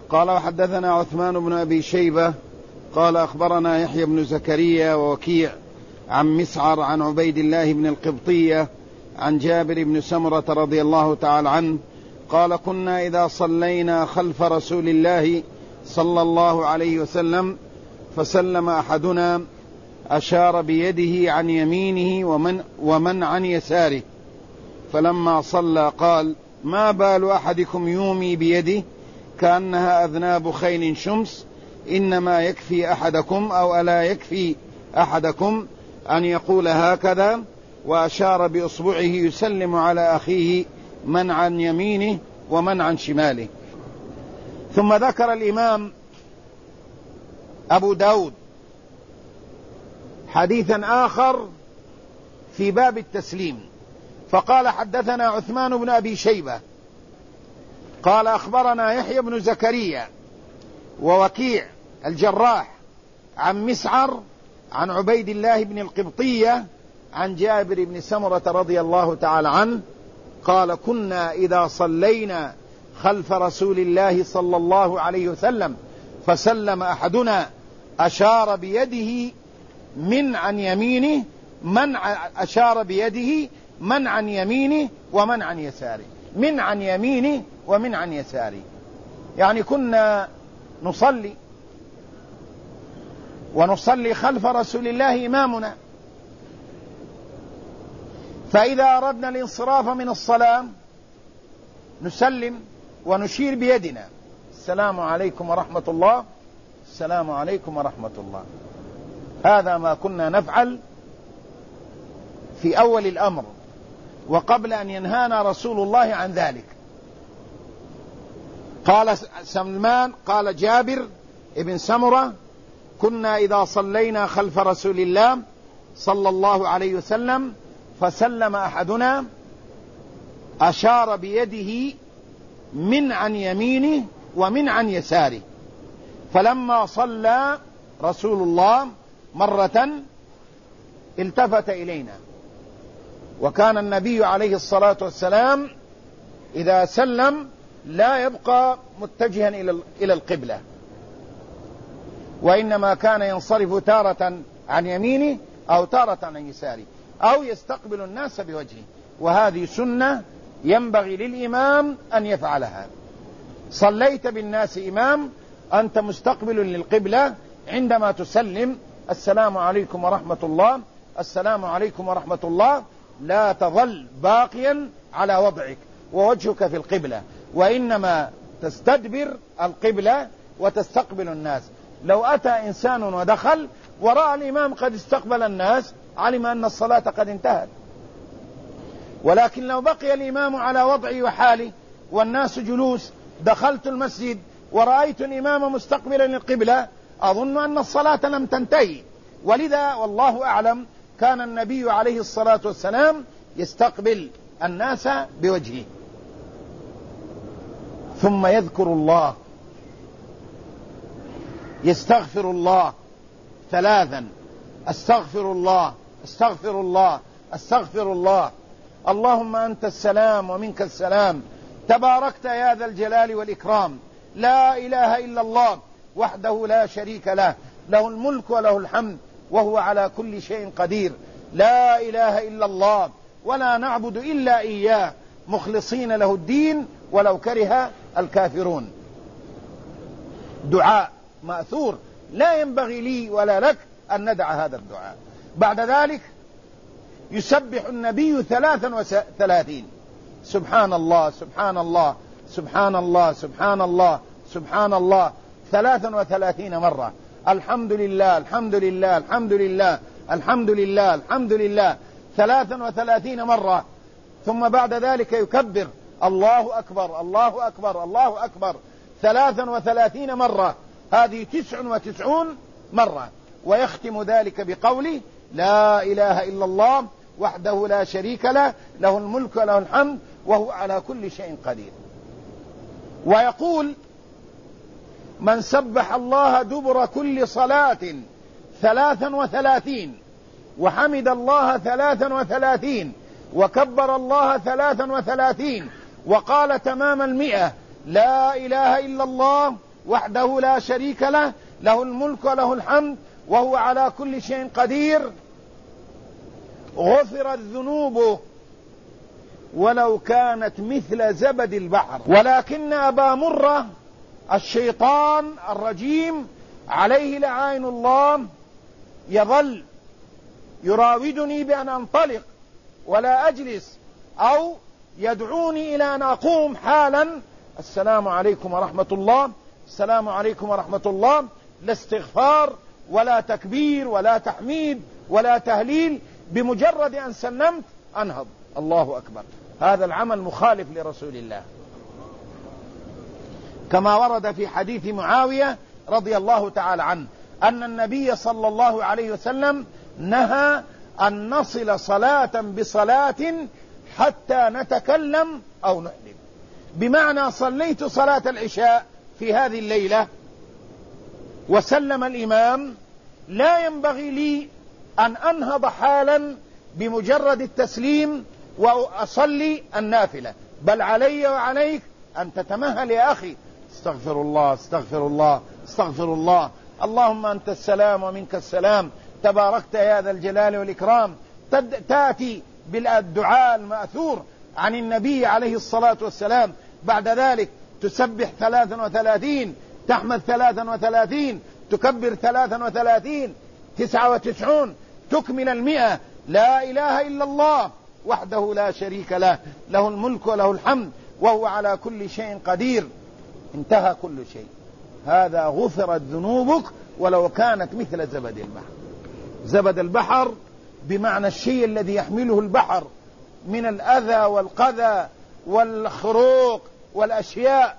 قال وحدثنا عثمان بن أبي شيبة قال أخبرنا يحيى بن زكريا ووكيع عن مسعر عن عبيد الله بن القبطية عن جابر بن سمرة رضي الله تعالى عنه قال كنا إذا صلينا خلف رسول الله صلى الله عليه وسلم فسلم أحدنا أشار بيده عن يمينه ومن عن يساره، فلما صلى قال ما بال أحدكم يومي بيده كأنها أذناب خيل شمس، إنما يكفي أحدكم أو ألا يكفي أحدكم أن يقول هكذا، وأشار بإصبعه يسلم على أخيه من عن يمينه ومن عن شماله. ثم ذكر الإمام أبو داود حديثا آخر في باب التسليم، فقال حدثنا عثمان بن أبي شيبة قال أخبرنا يحيى بن زكريا ووكيع الجراح عن مسعر عن عبيد الله بن القبطية عن جابر بن سمرة رضي الله تعالى عنه قال كنا إذا صلينا خلف رسول الله صلى الله عليه وسلم فسلم أحدنا أشار بيده من عن يمينه أشار بيده من عن يمينه ومن عن يساره، من عن يمينه ومن عن يساره، يعني كنا ونصلي خلف رسول الله إمامنا، فإذا أردنا الانصراف من الصلاة نسلم ونشير بيدنا السلام عليكم ورحمة الله، السلام عليكم ورحمة الله. هذا ما كنا نفعل في أول الأمر وقبل أن ينهانا رسول الله عن ذلك. قال سلمان قال جابر ابن سمرة كنا إذا صلينا خلف رسول الله صلى الله عليه وسلم فسلم أحدنا أشار بيده من عن يمينه ومن عن يساره، فلما صلى رسول الله مرة التفت إلينا، وكان النبي عليه الصلاة والسلام إذا سلم لا يبقى متجها إلى القبلة، وإنما كان ينصرف تارة عن يمينه أو تارة عن يساره أو يستقبل الناس بوجهه، وهذه سنة ينبغي للإمام أن يفعلها. صليت بالناس إمام أنت مستقبل للقبلة، عندما تسلم السلام عليكم ورحمة الله، السلام عليكم ورحمة الله، لا تظل باقيا على وضعك ووجهك في القبلة، وإنما تستدبر القبلة وتستقبل الناس. لو أتى إنسان ودخل ورأى الإمام قد استقبل الناس علم أن الصلاة قد انتهت، ولكن لو بقي الإمام على وضعه وحاله والناس جلوس، دخلت المسجد ورأيت الإمام مستقبلا للقبلة أظن أن الصلاة لم تنتهي. ولذا والله أعلم كان النبي عليه الصلاة والسلام يستقبل الناس بوجهه، ثم يذكر الله، يستغفر الله ثلاثا، استغفر الله استغفر الله استغفر الله، اللهم أنت السلام ومنك السلام، تباركت يا ذا الجلال والإكرام، لا إله إلا الله وحده لا شريك له، له الملك وله الحمد وهو على كل شيء قدير، لا إله إلا الله ولا نعبد إلا إياه مخلصين له الدين ولو كره الكافرون. دعاء مأثور لا ينبغي لي ولا لك أن ندع هذا الدعاء. بعد ذلك يسبح النبي 33 سبحان الله سبحان الله سبحان الله سبحان الله سبحان الله 33 مرة، الحمد لله الحمد لله الحمد لله الحمد لله الحمد لله 33 مرة، ثم بعد ذلك يكبر الله أكبر الله أكبر الله أكبر 33 مرة، هذه 99 مرة، ويختم ذلك بقوله لا إله إلا الله وحده لا شريك له، له الملك وله الحمد وهو على كل شيء قدير. ويقول من سبح الله دبر كل صلاة 33 وحمد الله 33 وكبر الله 33 وقال تمام 100 لا إله إلا الله وحده لا شريك له، له الملك وله الحمد وهو على كل شيء قدير، غفرت ذنوبه ولو كانت مثل زبد البحر. ولكن أبا مرة الشيطان الرجيم عليه لعائن الله يظل يراودني بأن أنطلق ولا أجلس، أو يدعوني إلى أن أقوم حالا: السلام عليكم ورحمة الله، السلام عليكم ورحمة الله، لا استغفار ولا تكبير ولا تحميد ولا تهليل، بمجرد أن سلمت أنهض الله أكبر. هذا العمل مخالف لرسول الله، كما ورد في حديث معاوية رضي الله تعالى عنه أن النبي صلى الله عليه وسلم نهى أن نصل صلاة بصلاة حتى نتكلم أو نحلم. بمعنى صليت صلاة العشاء في هذه الليلة وسلم الإمام، لا ينبغي لي أن أنهض حالا بمجرد التسليم وأصلي النافلة، بل علي وعليك أن تتمهل يا أخي: استغفر الله استغفر الله استغفر الله، اللهم أنت السلام ومنك السلام، تباركت يا ذا الجلال والإكرام. تأتي بالدعاء المأثور عن النبي عليه الصلاة والسلام. بعد ذلك تسبح 33، تحمد 33، تكبر 33، 99، تكمل 100. لا إله إلا الله وحده لا شريك له، له الملك وله الحمد وهو على كل شيء قدير. انتهى كل شيء. هذا غفرت ذنوبك ولو كانت مثل زبد البحر. زبد البحر بمعنى الشيء الذي يحمله البحر من الأذى والقذى والخروق والأشياء،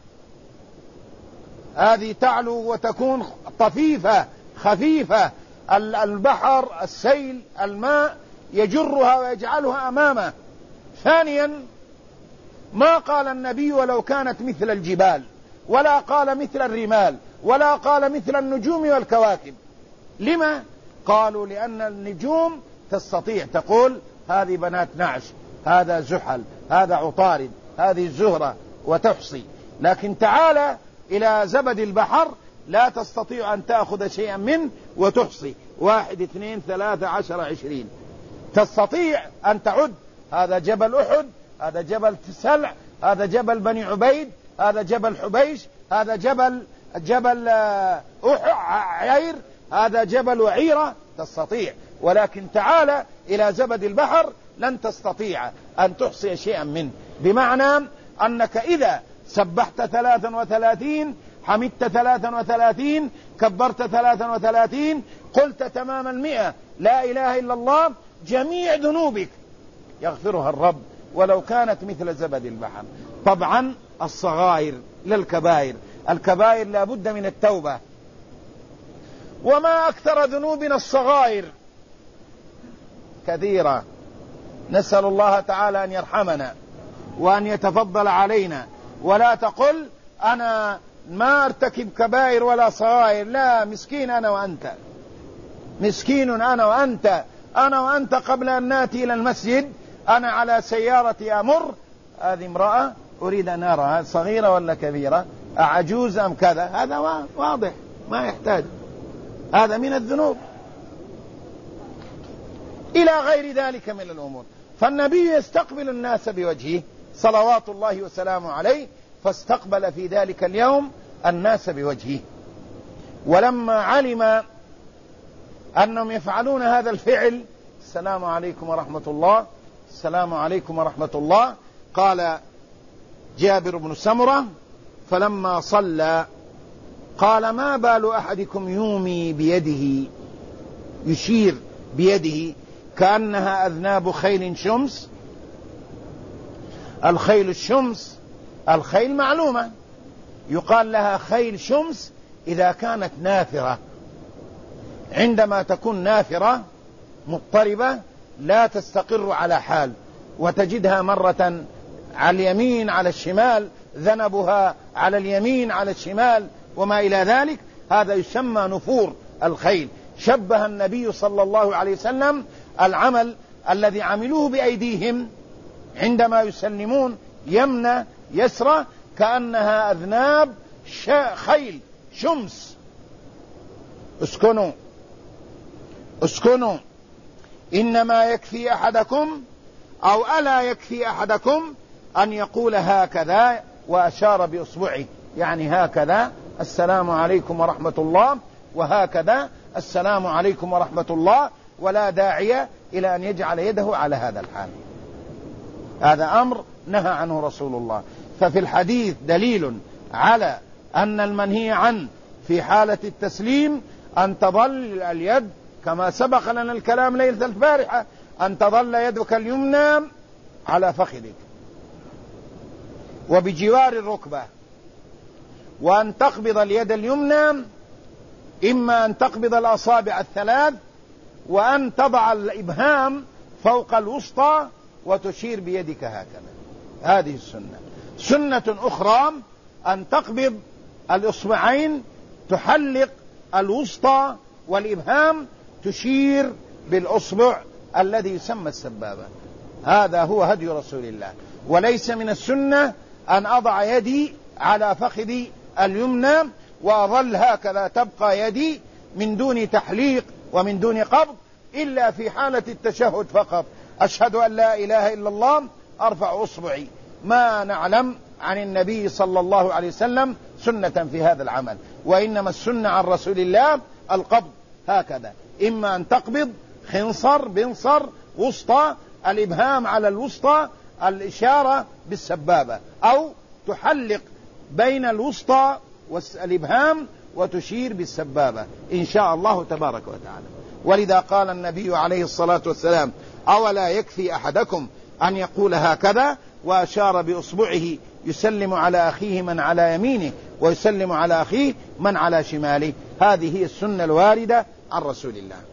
هذه تعلو وتكون طفيفة خفيفة. البحر السيل الماء يجرها ويجعلها أمامه. ثانيا، ما قال النبي ولو كانت مثل الجبال، ولا قال مثل الرمال، ولا قال مثل النجوم والكواكب. لما؟ قالوا لأن النجوم تستطيع تقول هذه بنات نعش، هذا زحل، هذا عطارد، هذه الزهرة، وتحصي. لكن تعالى إلى زبد البحر لا تستطيع أن تأخذ شيئا منه وتحصي 1 2 3 10 20. تستطيع أن تعد: هذا جبل أحد، هذا جبل سلع، هذا جبل بني عبيد، هذا جبل حبيش، هذا جبل عير، هذا جبل وعيرة. تستطيع. ولكن تعالى إلى زبد البحر لن تستطيع أن تحصي شيئا منه. بمعنى أنك إذا سبحت 33، حمدت 33، كبرت 33، قلت تمام 100 لا إله إلا الله، جميع ذنوبك يغفرها الرب ولو كانت مثل زبد البحر. طبعا الصغائر للكبائر، الكبائر لا بد من التوبة. وما أكثر ذنوبنا الصغائر كثيرة. نسأل الله تعالى أن يرحمنا وأن يتفضل علينا. ولا تقل أنا ما أرتكب كبائر ولا صغائر، لا، مسكين أنا وأنت، مسكين أنا وأنت. أنا وأنت قبل أن نأتي إلى المسجد أنا على سيارتي أمر، هذه امرأة أريد أن أراها صغيرة ولا كبيرة، أعجوز أم كذا، هذا واضح ما يحتاج، هذا من الذنوب إلى غير ذلك من الأمور. فالنبي يستقبل الناس بوجهه صلوات الله وسلامه عليه، فاستقبل في ذلك اليوم الناس بوجهه. ولما علم أنهم يفعلون هذا الفعل: السلام عليكم ورحمة الله، السلام عليكم ورحمة الله، قال جابر بن سمرة: فلما صلى قال: ما بال أحدكم يومي بيده، يشير بيده كأنها أذناب خيل شمس. الخيل الشمس، الخيل معلومة، يقال لها خيل شمس إذا كانت نافرة. عندما تكون نافرة مضطربة لا تستقر على حال، وتجدها مرة على اليمين على الشمال، ذنبها على اليمين على الشمال وما إلى ذلك، هذا يسمى نفور الخيل. شبه النبي صلى الله عليه وسلم العمل الذي عملوه بأيديهم عندما يسلمون يمنى يسرى كأنها أذناب خيل شمس. اسكنوا إنما يكفي أحدكم أو ألا يكفي أحدكم أن يقول هكذا، وأشار بإصبعه، يعني هكذا السلام عليكم ورحمة الله، وهكذا السلام عليكم ورحمة الله، ولا داعي إلى أن يجعل يده على هذا الحال. هذا أمر نهى عنه رسول الله. ففي الحديث دليل على أن المنهي عنه في حالة التسليم أن تظل اليد كما سبق لنا الكلام ليلة البارحة، أن تظل يدك اليمنى على فخذك وبجوار الركبة، وأن تقبض اليد اليمنى إما أن تقبض الأصابع الثلاث، وأن تضع الإبهام فوق الوسطى وتشير بيدك هكذا. هذه السنة. سنة أخرى أن تقبض الإصبعين، تحلق الوسطى والإبهام، تشير بالأصبع الذي يسمى السبابة. هذا هو هدي رسول الله. وليس من السنة أن أضع يدي على فخذي اليمنى وأظل هكذا تبقى يدي من دون تحليق ومن دون قبض، إلا في حالة التشهد فقط. أشهد أن لا إله إلا الله، أرفع أصبعي. ما نعلم عن النبي صلى الله عليه وسلم سنة في هذا العمل، وإنما السنة عن رسول الله القبض هكذا، إما أن تقبض خنصر بنصر وسطى، الإبهام على الوسطى، الإشارة بالسبابة، أو تحلق بين الوسطى والإبهام وتشير بالسبابة إن شاء الله تبارك وتعالى. ولذا قال النبي عليه الصلاة والسلام: أولا يكفي أحدكم أن يقول هكذا، وأشار بإصبعه يسلم على أخيه من على يمينه ويسلم على أخيه من على شماله. هذه هي السنة الواردة عن رسول الله.